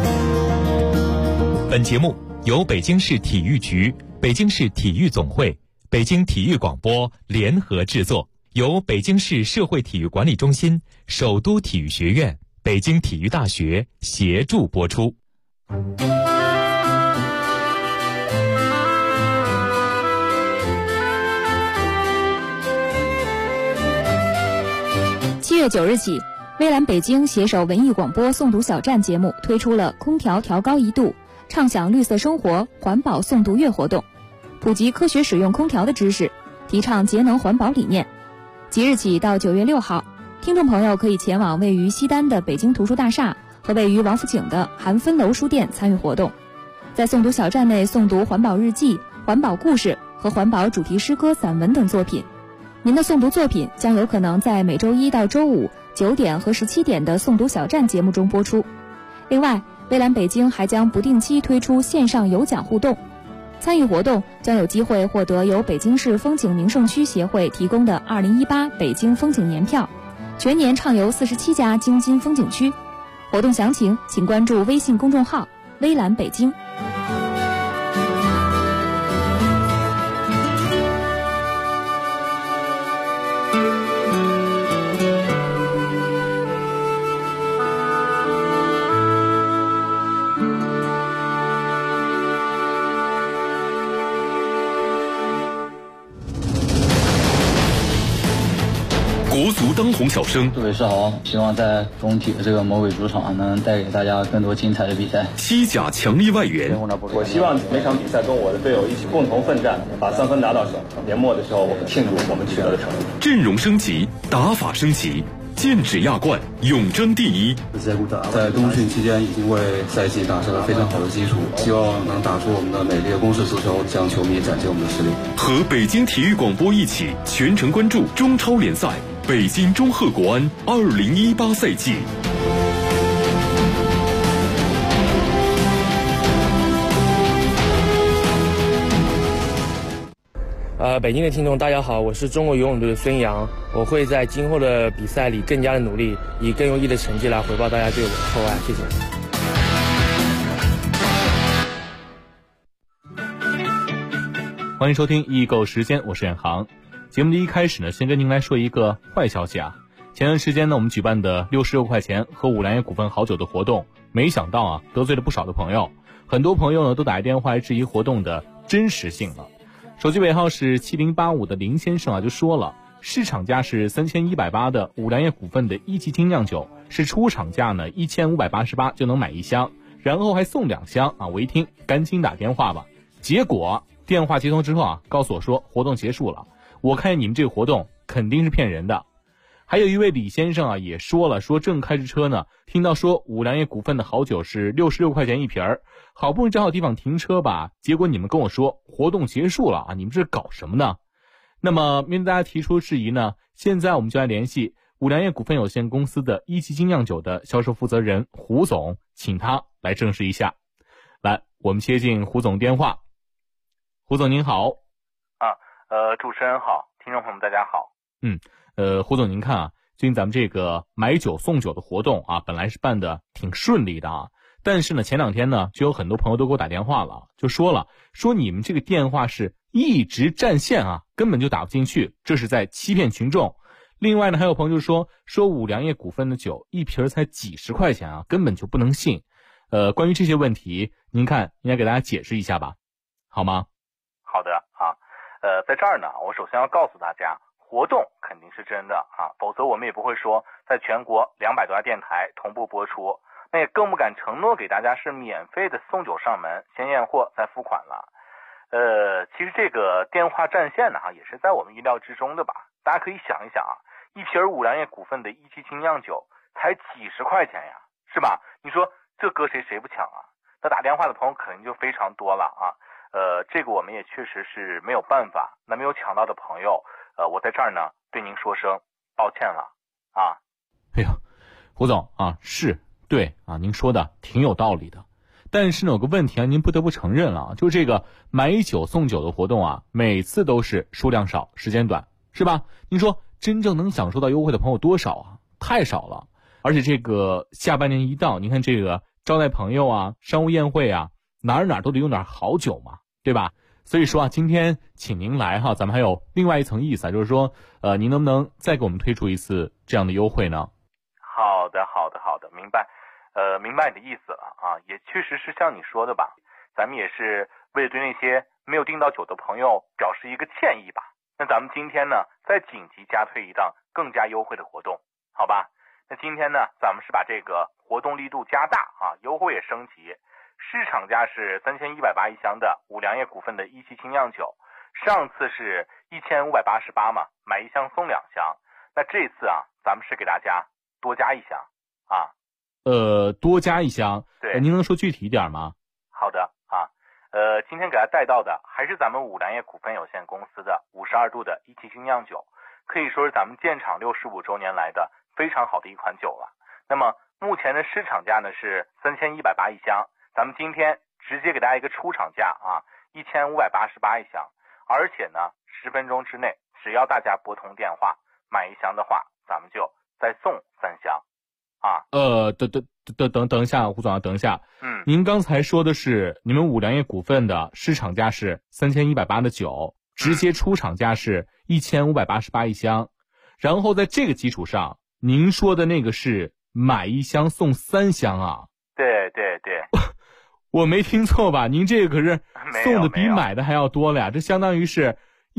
本节目由北京市体育局、北京市体育总会、 北京体育广播联合制作，由北京市社会体育管理中心、首都体育学院、北京体育大学协助播出。 7月9日起，微蓝北京携手文艺广播诵读小站节目推出了空调调高1度，畅享绿色生活环保诵读月活动，普及科学使用空调的知识，提倡节能环保理念。即日起到9月6号，听众朋友可以前往位于西单的北京图书大厦和位于王府井的韩分楼书店参与活动，在诵读小站内诵读环保日记、环保故事和环保主题诗歌、散文等作品。您的诵读作品将有可能在每周一到周五9点和17点的诵读小站节目中播出。另外，微蓝北京还将不定期推出线上有奖互动，参与活动将有机会获得由北京市风景名胜区协会提供的2018北京风景年票，全年畅游47家京津风景区。活动详情请关注微信公众号微蓝北京。 国足当红小生， 各位是好，希望在中体的这个魔鬼主场能带给大家更多精彩的比赛。 西甲强力外援， 我希望每场比赛跟我的队友一起共同奋战，把3分拿到手。年末的时候，我们庆祝我们取得的成绩。 阵容升级，打法升级，剑指亚冠，永争第一。 在冬训期间已经为赛季打下了非常好的基础，希望能打出我们的美丽的攻势足球，向球迷展现我们的实力。 和北京体育广播一起全程关注中超联赛。北京中赫国安2018赛季。 北京的听众大家好，我是中国游泳队的孙杨，我会在今后的比赛里更加的努力，以更优异的成绩来回报大家对我的厚爱，谢谢。 欢迎收听易购时间，我是远航。节目的一开始呢，先跟您来说一个坏消息啊。前段时间呢，我们举办的66块钱喝五粮液股份好酒的活动，没想到啊，得罪了不少的朋友。很多朋友呢都打电话来质疑活动的真实性了。手机尾号是7085的林先生啊就说了，市场价是3180的五粮液股份的1级精酿酒，是出厂价呢1588就能买1箱，然后还送2箱啊。我一听赶紧打电话吧，结果电话接通之后啊，告诉我说活动结束了。我看你们这个活动肯定是骗人的。还有一位李先生啊也说了，说正开着车呢，听到说五粮液股份的好酒是66块钱一瓶儿，好不容易找好地方停车吧，结果你们跟我说活动结束了啊，你们这搞什么呢？那么面对大家提出质疑呢，现在我们就来联系五粮液股份有限公司的1级精酿酒的销售负责人胡总，请他来证实一下。来，我们接进胡总电话。胡总您好。 主持人好，听众朋友们大家好。 胡总您看啊，最近咱们这个买酒送酒的活动啊，本来是办的挺顺利的啊，但是呢前2天呢就有很多朋友都给我打电话了，就说你们这个电话是一直占线啊，根本就打不进去，这是在欺骗群众。另外呢还有朋友就说五粮液股份的酒一瓶才几十块钱啊，根本就不能信。关于这些问题，您看应该给大家解释一下吧，好吗？ 好的啊，在这儿呢，我首先要告诉大家，活动肯定是真的啊，否则我们也不会说在全国200多家电台同步播出，那也更不敢承诺给大家是免费的送酒上门，先验货再付款了。其实这个电话占线呢，也是在我们意料之中的吧。大家可以想一想啊，一瓶五粮液股份的1级精酿酒才几十块钱呀，是吧？你说这搁谁不抢啊？那打电话的朋友肯定就非常多了啊。这个我们也确实是没有办法。那没有抢到的朋友，我在这儿呢对您说声抱歉了啊。 哎呦，胡总啊，是对啊，您说的挺有道理的。但是呢有个问题啊，您不得不承认了，就是这个买酒送酒的活动啊，每次都是数量少时间短，是吧？您说真正能享受到优惠的朋友多少啊？太少了。而且这个下半年一到，您看这个招待朋友啊，商务宴会啊，哪儿都得用点好酒嘛，对吧？ 所以说啊，今天请您来哈，咱们还有另外一层意思啊，就是说，您能不能再给我们推出一次这样的优惠呢？ 好的，明白，明白你的意思了啊，也确实是像你说的吧，咱们也是为了对那些没有订到酒的朋友表示一个歉意吧。那咱们今天呢，再紧急加推一档更加优惠的活动，好吧？那今天呢，咱们是把这个活动力度加大啊，优惠也升级。市场价是3180一箱的五粮液股份的一期精酿酒，上次是1588嘛，买一箱送2箱。那这次啊，咱们是给大家多加一箱啊。 多加一箱。 对， 您能说具体一点吗？ 好的啊，今天给大家带到的还是咱们五粮液股份有限公司的52度的一期精酿酒，可以说是咱们建厂65周年来的非常好的一款酒了。那么目前的市场价呢是3180一箱。咱们今天直接给大家一个出厂价啊，1588一箱，而且呢，10分钟之内，只要大家拨通电话买1箱的话，咱们就再送3箱，啊。 等一下，胡总啊，等一下。您刚才说的是你们五粮液股份的市场价是3180的酒，直接出厂价是1588一箱，然后在这个基础上，您说的那个是买1箱送3箱啊？ 对。 我没听错吧？您这个可是送的比买的还要多了呀！这相当于是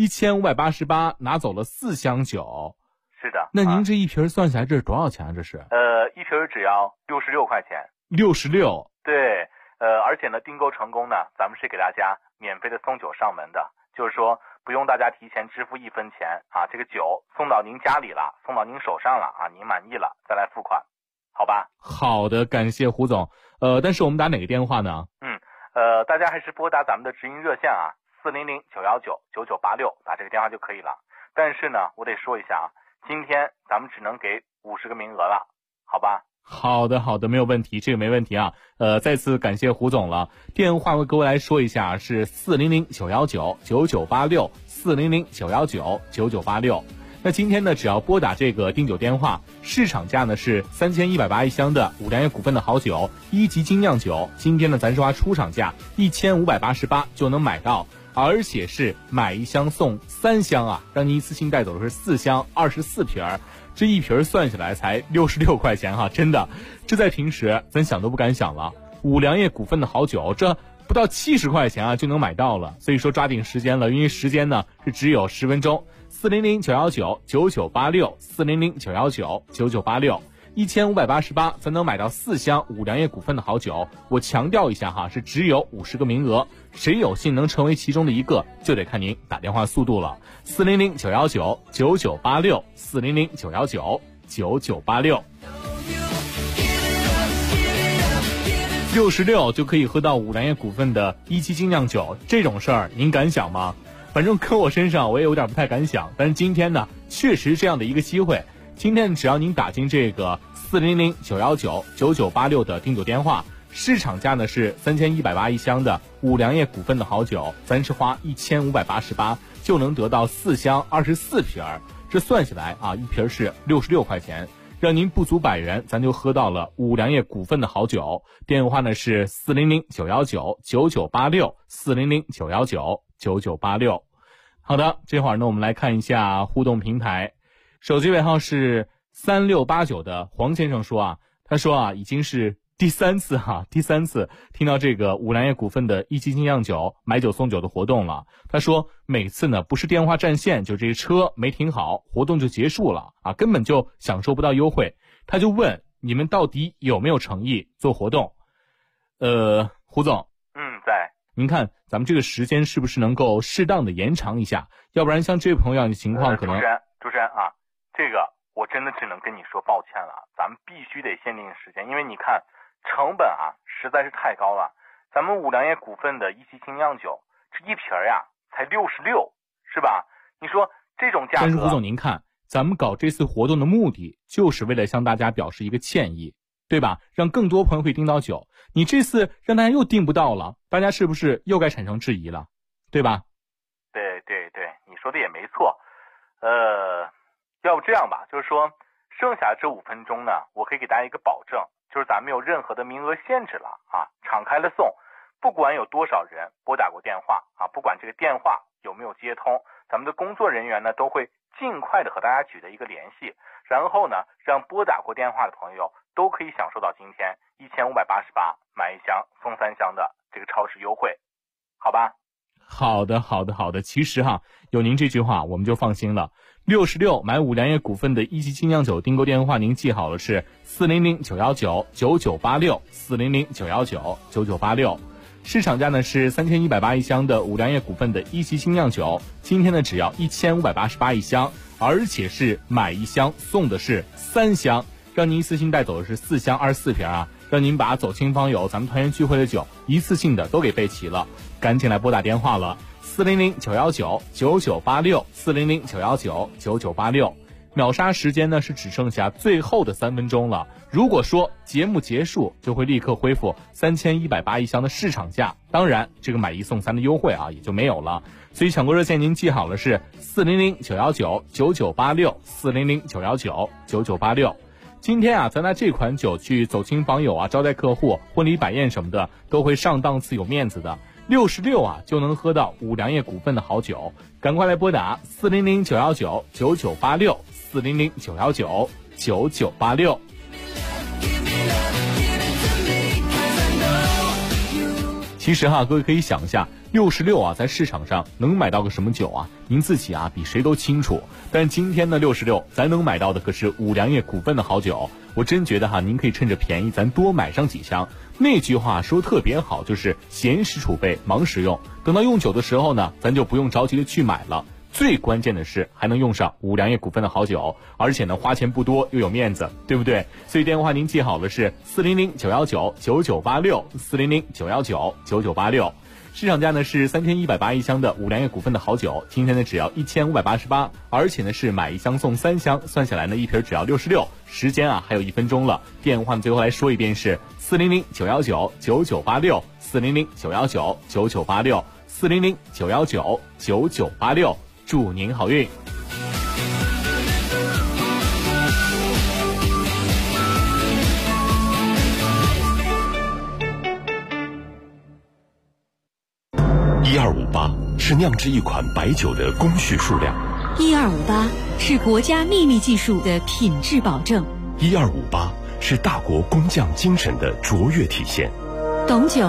1588拿走了4箱酒。 是的。 那您这一瓶算下来这是多少钱啊？这是？ 一瓶只要66块钱。 66。 对。而且呢，订购成功呢，咱们是给大家免费的送酒上门的，就是说不用大家提前支付1分钱啊，这个酒送到您家里了，送到您手上了啊，您满意了再来付款。好吧， 好的，感谢胡总。但是我们打哪个电话呢？ 大家还是拨打咱们的直营热线啊，400-919-9986，打这个电话就可以了。但是呢，我得说一下啊，今天咱们只能给50个名额了，好吧？ 好的，没有问题，这个没问题啊。再次感谢胡总了。电话为各位来说一下，是400-919-9986 400-919-9986。那今天呢，只要拨打这个订酒电话，市场价呢是3180一箱的五粮液股份的好酒1级精酿酒，今天呢咱说出厂价1588就能买到，而且是买1箱送3箱啊，让您一次性带走的是4箱24瓶，这一瓶算下来才66块钱哈，真的，这在平时咱想都不敢想了。五粮液股份的好酒，这不到70块钱啊就能买到了，所以说抓紧时间了，因为时间呢是只有10分钟。400-919-9986 400-919-9986 1588才能买到4箱五粮液股份的好酒。我强调一下哈，是只有50个名额，谁有幸能成为其中的一个，就得看您打电话速度了。400-919-9986 400-919-9986 66就可以喝到五粮液股份的1期精酿酒，这种事儿您敢想吗？反正搁我身上我也有点不太敢想，但是今天呢确实这样的一个机会，今天只要您打进这个400-919-9986的订酒电话，市场价呢是3180一箱的五粮液股份的好酒，咱是花1588就能得到4箱24瓶，这算下来啊，一瓶是66块钱，让您不足100元咱就喝到了五粮液股份的好酒。电话呢是400-919-9986 400-919-9986。好的，这会儿呢我们来看一下互动平台，手机尾号是3689的黄先生说啊，他说啊已经是第三次听到这个五粮液股份的1期精酿酒买酒送酒的活动了。他说每次呢不是电话占线，就这个车没停好，活动就结束了啊，根本就享受不到优惠。他就问你们到底有没有诚意做活动？胡总， 在。 您看咱们这个时间是不是能够适当的延长一下？要不然像这位朋友的情况可能。 主持人啊，这个我真的只能跟你说抱歉了，咱们必须得限定时间，因为你看成本啊实在是太高了。咱们五粮液股份的1期精酿酒，这一瓶呀才66，是吧？你说这种价格。 但是胡总您看，咱们搞这次活动的目的就是为了向大家表示一个歉意，对吧？让更多朋友可以订到酒。你这次让大家又订不到了，大家是不是又该产生质疑了，对吧？ 对，你说的也没错。要不这样吧，就是说剩下这5分钟呢，我可以给大家一个保证，就是咱们没有任何的名额限制了啊，敞开了送， 不管有多少人拨打过电话啊，不管这个电话有没有接通，咱们的工作人员呢都会尽快的和大家取得一个联系，然后呢让拨打过电话的朋友都可以享受到今天1588买1箱送3箱的这个超值优惠，好吧？ 好的。其实有您这句话我们就放心了。66买5粮液股份的一级精酿酒订购电话您记好了，是400-919-9986，400-919-9986。市场价呢是3180一箱的5粮液股份的一级精酿酒，今天呢只要1588一箱，而且是买1箱送的是3箱，让您一次性带走的是4箱24瓶啊，让您把走亲访友咱们团圆聚会的酒一次性的都给备齐了。赶紧来拨打电话了，400-919-9986，400-919-9986。秒杀时间呢是只剩下最后的3分钟了，如果说节目结束就会立刻恢复3180一箱的市场价，当然这个买1送3的优惠也就没有了。所以抢购热线您记好了，是400-919-9986，400-919-9986。今天咱拿这款酒去走亲访友招待客户、婚礼摆宴什么的都会上档次有面子的，66就能喝到5粮液股份的好酒，赶快来拨打400-919-9986，400-919-9986。其实各位可以想一下，66在市场上能买到个什么酒您自己比谁都清楚。但今天的66咱能买到的可是5粮液股份的好酒，我真觉得您可以趁着便宜咱多买上几箱。那句话说特别好，就是闲时储备忙时用，等到用酒的时候呢，咱就不用着急的去买了。最关键的是还能用上5粮液股份的好酒，而且呢花钱不多又有面子，对不对？所以电话您记好了，是400-919-9986，400-919-9986。市场价呢是3180一箱的5粮液股份的好酒，今天呢只要1588，而且呢是买1箱送3箱，算下来呢一瓶只要66。时间还有1分钟了，电话最后来说一遍是400-919-9986，400-919-9986，400-919-9986。祝您好运。 1258是酿制一款白酒的工序数量 ，1258是国家秘密技术的品质保证 ，1258是大国工匠精神的卓越体现。 董酒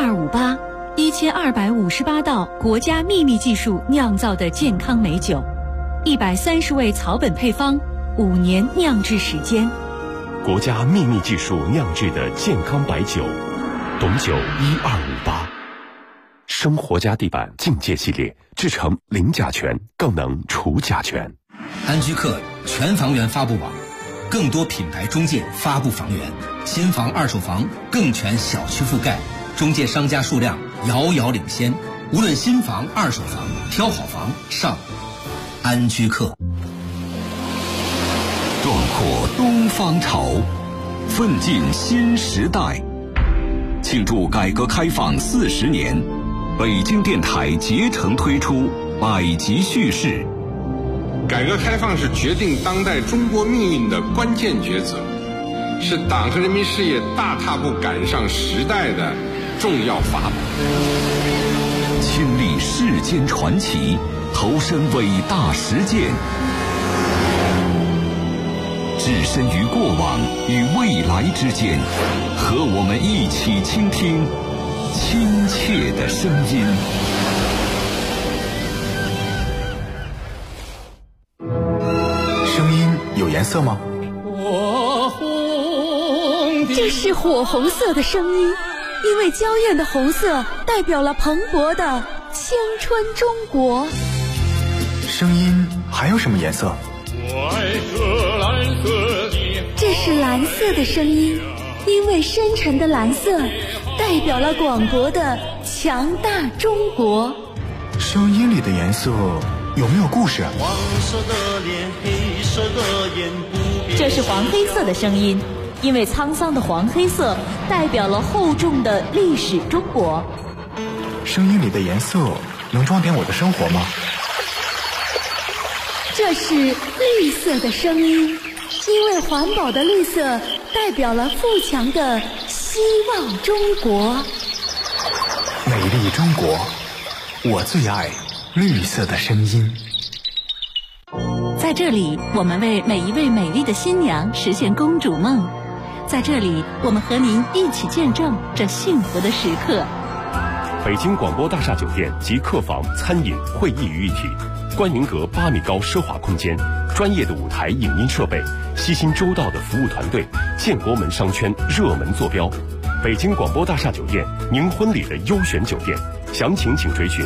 1258，1258道国家秘密技术酿造的健康美酒，130味草本配方，5年酿制时间， 国家秘密技术酿制的健康白酒，董酒1258。生活家地板境界系列制成零甲醛，更能除甲醛。 安居客全房源发布网，更多品牌中介发布房源，新房二手房更全小区覆盖，中介商家数量遥遥领先。无论新房二手房，挑好房上安居客。 壮阔东方潮，奋进新时代。庆祝改革开放40年，北京电台竭诚推出百集叙事。 改革开放是决定当代中国命运的关键抉择，是党和人民事业大踏步赶上时代的重要法宝。 亲历世间传奇，投身伟大实践，置身于过往与未来之间，和我们一起倾听亲切的声音。 声音有颜色吗？ 这是火红色的声音，因为娇艳的红色代表了蓬勃的青春中国。 声音还有什么颜色？ 这是蓝色的声音，因为深沉的蓝色代表了广博的强大中国。 声音里的颜色有没有故事啊？ 这是黄黑色的声音，因为沧桑的黄黑色代表了厚重的历史中国。 声音里的颜色能装点我的生活吗？ 这是绿色的声音，因为环保的绿色代表了富强的希望中国。 美丽中国，我最爱绿色的声音。 在这里，我们为每一位美丽的新娘实现公主梦。在这里，我们和您一起见证这幸福的时刻。 北京广播大厦酒店集客房、餐饮、会议于一体，观云阁8米高奢华空间，专业的舞台影音设备，悉心周到的服务团队，建国门商圈热门坐标。北京广播大厦酒店，您婚礼的优选酒店，详情请追寻